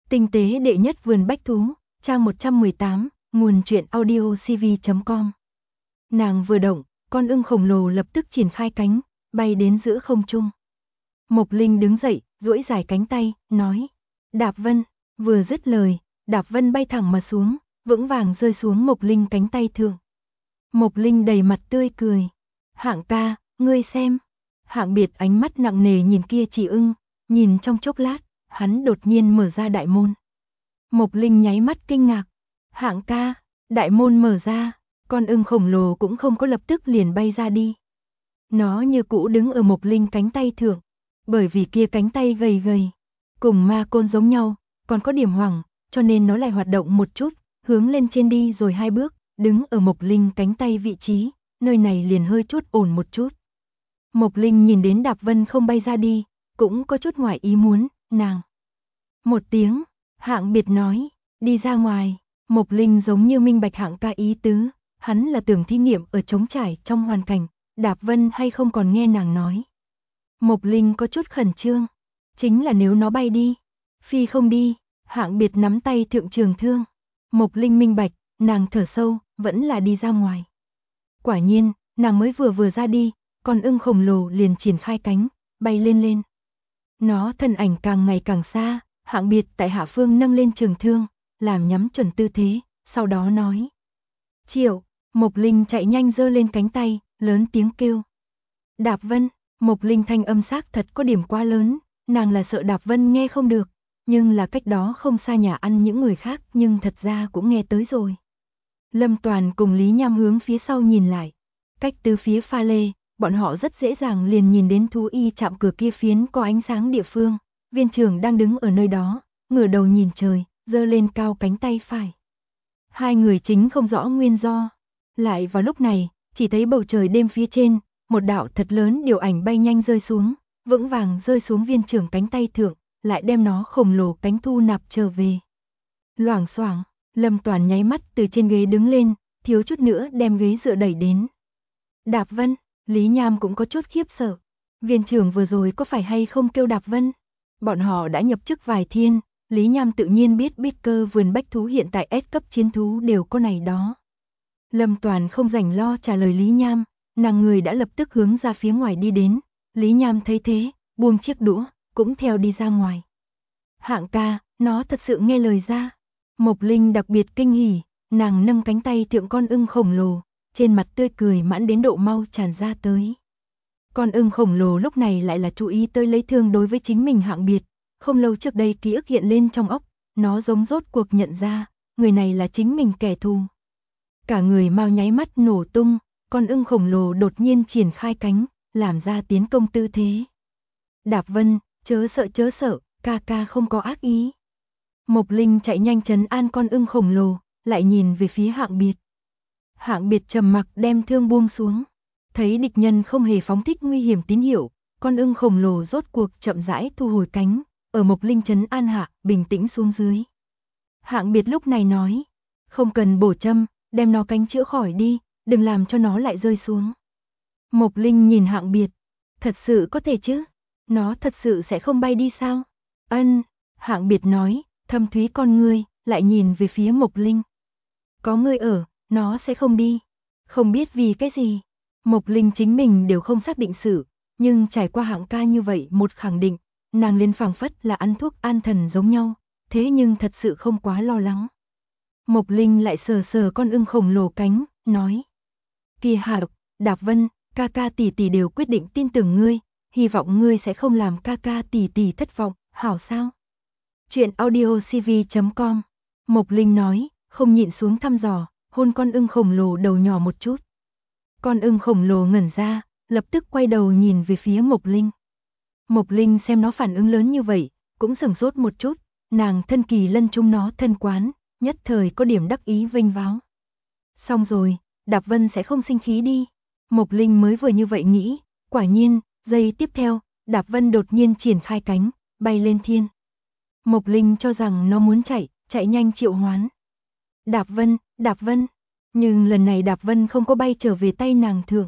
Tinh tế đệ nhất vườn bách thú, trang 118, nguồn truyện audiocv.com. Nàng vừa động, con ưng khổng lồ lập tức triển khai cánh, bay đến giữa không trung. Mộc Linh đứng dậy, duỗi dài cánh tay, nói: Đạp Vân. Vừa dứt lời, Đạp Vân bay thẳng mà xuống, vững vàng rơi xuống Mộc Linh cánh tay thượng. Mộc Linh đầy mặt tươi cười. Hạng ca, ngươi xem. Hạng Biệt ánh mắt nặng nề nhìn kia chỉ ưng, nhìn trong chốc lát, hắn đột nhiên mở ra đại môn. Mộc Linh nháy mắt kinh ngạc. Hạng ca, đại môn mở ra, con ưng khổng lồ cũng không có lập tức liền bay ra đi. Nó như cũ đứng ở Mộc Linh cánh tay thượng, bởi vì kia cánh tay gầy gầy, cùng ma côn giống nhau, còn có điểm hoảng, cho nên nó lại hoạt động một chút, hướng lên trên đi rồi 2 bước, đứng ở Mộc Linh cánh tay vị trí, nơi này liền hơi chút ổn một chút. Mộc Linh nhìn đến Đạp Vân không bay ra đi, cũng có chút ngoài ý muốn, nàng. Một tiếng, Hạng Biệt nói, đi ra ngoài. Mộc Linh giống như minh bạch Hạng ca ý tứ, hắn là tưởng thí nghiệm ở trống trải trong hoàn cảnh, Đạp Vân hay không còn nghe nàng nói. Mộc Linh có chút khẩn trương, chính là nếu nó bay đi, phi không đi. Hạng Biệt nắm tay thượng trường thương. Mộc Linh minh bạch, nàng thở sâu, vẫn là đi ra ngoài. Quả nhiên, nàng mới vừa ra đi, con ưng khổng lồ liền triển khai cánh, bay lên. Nó thân ảnh càng ngày càng xa, Hạng Biệt tại hạ phương nâng lên trường thương, làm nhắm chuẩn tư thế, sau đó nói. Triệu. Mộc Linh chạy nhanh giơ lên cánh tay, lớn tiếng kêu. Đạp Vân. Mộc Linh thanh âm xác thật có điểm quá lớn, nàng là sợ Đạp Vân nghe không được, nhưng là cách đó không xa nhà ăn những người khác nhưng thật ra cũng nghe tới rồi. Lâm Toàn cùng Lý Nham hướng phía sau nhìn lại, cách tứ phía pha lê, bọn họ rất dễ dàng liền nhìn đến thú y trạm cửa kia phiến có ánh sáng địa phương, viên trưởng đang đứng ở nơi đó, ngửa đầu nhìn trời, giơ lên cao cánh tay phải. Hai người chính không rõ nguyên do. Lại vào lúc này, chỉ thấy bầu trời đêm phía trên, một đạo thật lớn điều ảnh bay nhanh rơi xuống, vững vàng rơi xuống viên trưởng cánh tay thượng, lại đem nó khổng lồ cánh thu nạp trở về. Loảng xoảng, Lâm Toàn nháy mắt từ trên ghế đứng lên, thiếu chút nữa đem ghế dựa đẩy đến. Đạp Vân. Lý Nham cũng có chút khiếp sợ. Viên trưởng vừa rồi có phải hay không kêu Đạp Vân? Bọn họ đã nhập chức vài thiên, Lý Nham tự nhiên biết cơ vườn bách thú hiện tại S cấp chiến thú đều có này đó. Lâm Toàn không rảnh lo trả lời Lý Nham, nàng người đã lập tức hướng ra phía ngoài đi đến. Lý Nham thấy thế, buông chiếc đũa, cũng theo đi ra ngoài. Hạng ca, nó thật sự nghe lời ra. Mộc Linh đặc biệt kinh hỉ, nàng nâng cánh tay thượng con ưng khổng lồ, trên mặt tươi cười mãn đến độ mau tràn ra tới. Con ưng khổng lồ lúc này lại là chú ý tới lấy thương đối với chính mình Hạng Biệt, không lâu trước đây ký ức hiện lên trong óc, nó giống rốt cuộc nhận ra, người này là chính mình kẻ thù. Cả người mau nháy mắt nổ tung, con ưng khổng lồ đột nhiên triển khai cánh, làm ra tiến công tư thế. Đạp Vân, chớ sợ, ca ca không có ác ý. Mộc Linh chạy nhanh trấn an con ưng khổng lồ, lại nhìn về phía Hạng Biệt. Hạng Biệt trầm mặc đem thương buông xuống, thấy địch nhân không hề phóng thích nguy hiểm tín hiệu, con ưng khổng lồ rốt cuộc chậm rãi thu hồi cánh, ở Mộc Linh trấn an hạ, bình tĩnh xuống dưới. Hạng Biệt lúc này nói, không cần bổ châm, đem nó cánh chữa khỏi đi, đừng làm cho nó lại rơi xuống. Mộc Linh nhìn Hạng Biệt, thật sự có thể chứ? Nó thật sự sẽ không bay đi sao? Ân, Hạng Biệt nói, thâm thúy con ngươi, lại nhìn về phía Mộc Linh. Có ngươi ở, nó sẽ không đi. Không biết vì cái gì. Mộc Linh chính mình đều không xác định sự, nhưng trải qua Hạng ca như vậy một khẳng định, nàng liền phảng phất là ăn thuốc an thần giống nhau, thế nhưng thật sự không quá lo lắng. Mộc Linh lại sờ con ưng khổng lồ cánh, nói. Kỳ Hạc, Đạp Vân, ca ca tỷ tỷ đều quyết định tin tưởng ngươi, hy vọng ngươi sẽ không làm ca ca tỷ tỷ thất vọng, hảo sao? Chuyện audiocv.com. Mộc Linh nói, không nhịn xuống thăm dò, hôn con ưng khổng lồ đầu nhỏ một chút. Con ưng khổng lồ ngẩn ra, lập tức quay đầu nhìn về phía Mộc Linh. Mộc Linh xem nó phản ứng lớn như vậy, cũng sửng sốt một chút, nàng thân kỳ lân chúng nó thân quán, nhất thời có điểm đắc ý vênh váo. Xong rồi, Đạp Vân sẽ không sinh khí đi. Mộc Linh mới vừa như vậy nghĩ, quả nhiên, giây tiếp theo, Đạp Vân đột nhiên triển khai cánh, bay lên thiên. Mộc Linh cho rằng nó muốn chạy nhanh triệu hoán. Đạp Vân, nhưng lần này Đạp Vân không có bay trở về tay nàng thượng.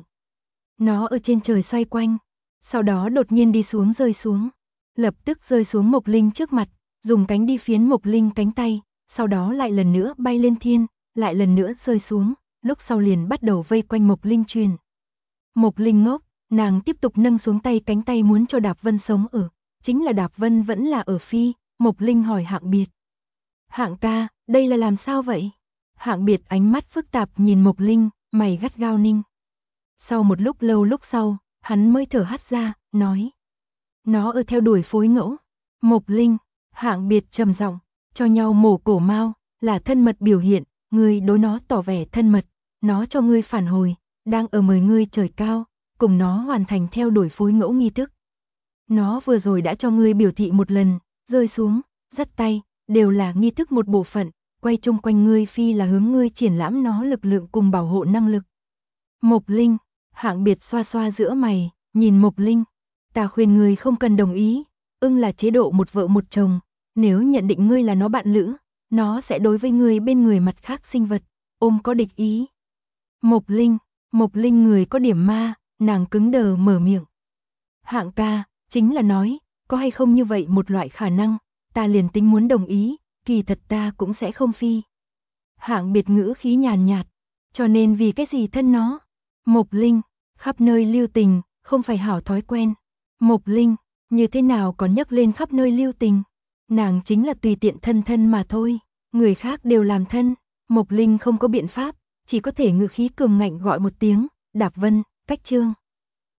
Nó ở trên trời xoay quanh, sau đó đột nhiên đi xuống rơi xuống, lập tức rơi xuống Mộc Linh trước mặt, dùng cánh đi phiến Mộc Linh cánh tay, sau đó lại lần nữa bay lên thiên, lại lần nữa rơi xuống, lúc sau liền bắt đầu vây quanh Mộc Linh truyền. Mộc Linh ngốc, nàng tiếp tục nâng xuống tay cánh tay muốn cho Đạp Vân sống ở, chính là Đạp Vân vẫn là ở phi, Mộc Linh hỏi Hạng Biệt. Hạng ca, đây là làm sao vậy? Hạng Biệt ánh mắt phức tạp nhìn Mộc Linh, mày gắt gao ninh. Sau một lúc lâu lúc sau, hắn mới thở hắt ra, nói. Nó ở theo đuổi phối ngẫu. Mộc Linh, Hạng Biệt trầm giọng, cho nhau mổ cổ mao, là thân mật biểu hiện, ngươi đối nó tỏ vẻ thân mật, nó cho ngươi phản hồi, đang ở mời ngươi trời cao, cùng nó hoàn thành theo đuổi phối ngẫu nghi thức. Nó vừa rồi đã cho ngươi biểu thị một lần, rơi xuống, dắt tay, đều là nghi thức một bộ phận, quay chung quanh ngươi phi là hướng ngươi triển lãm nó lực lượng cùng bảo hộ năng lực. Mộc Linh, Hạng Biệt xoa xoa giữa mày, nhìn Mộc Linh, ta khuyên ngươi không cần đồng ý, ưng là chế độ một vợ một chồng, nếu nhận định ngươi là nó bạn lữ, nó sẽ đối với ngươi bên người mặt khác sinh vật, ôm có địch ý. Mộc Linh người có điểm ma, nàng cứng đờ mở miệng. Hạng ca, chính là nói, có hay không như vậy một loại khả năng, ta liền tính muốn đồng ý, kỳ thật ta cũng sẽ không phi. Hạng Biệt ngữ khí nhàn nhạt, cho nên vì cái gì thân nó? Mộc Linh, khắp nơi lưu tình, không phải hảo thói quen. Mộc Linh, như thế nào còn nhắc lên khắp nơi lưu tình? Nàng chính là tùy tiện thân thân mà thôi, người khác đều làm thân. Mộc Linh không có biện pháp, chỉ có thể ngữ khí cường ngạnh gọi một tiếng, Đạp Vân, cách chương.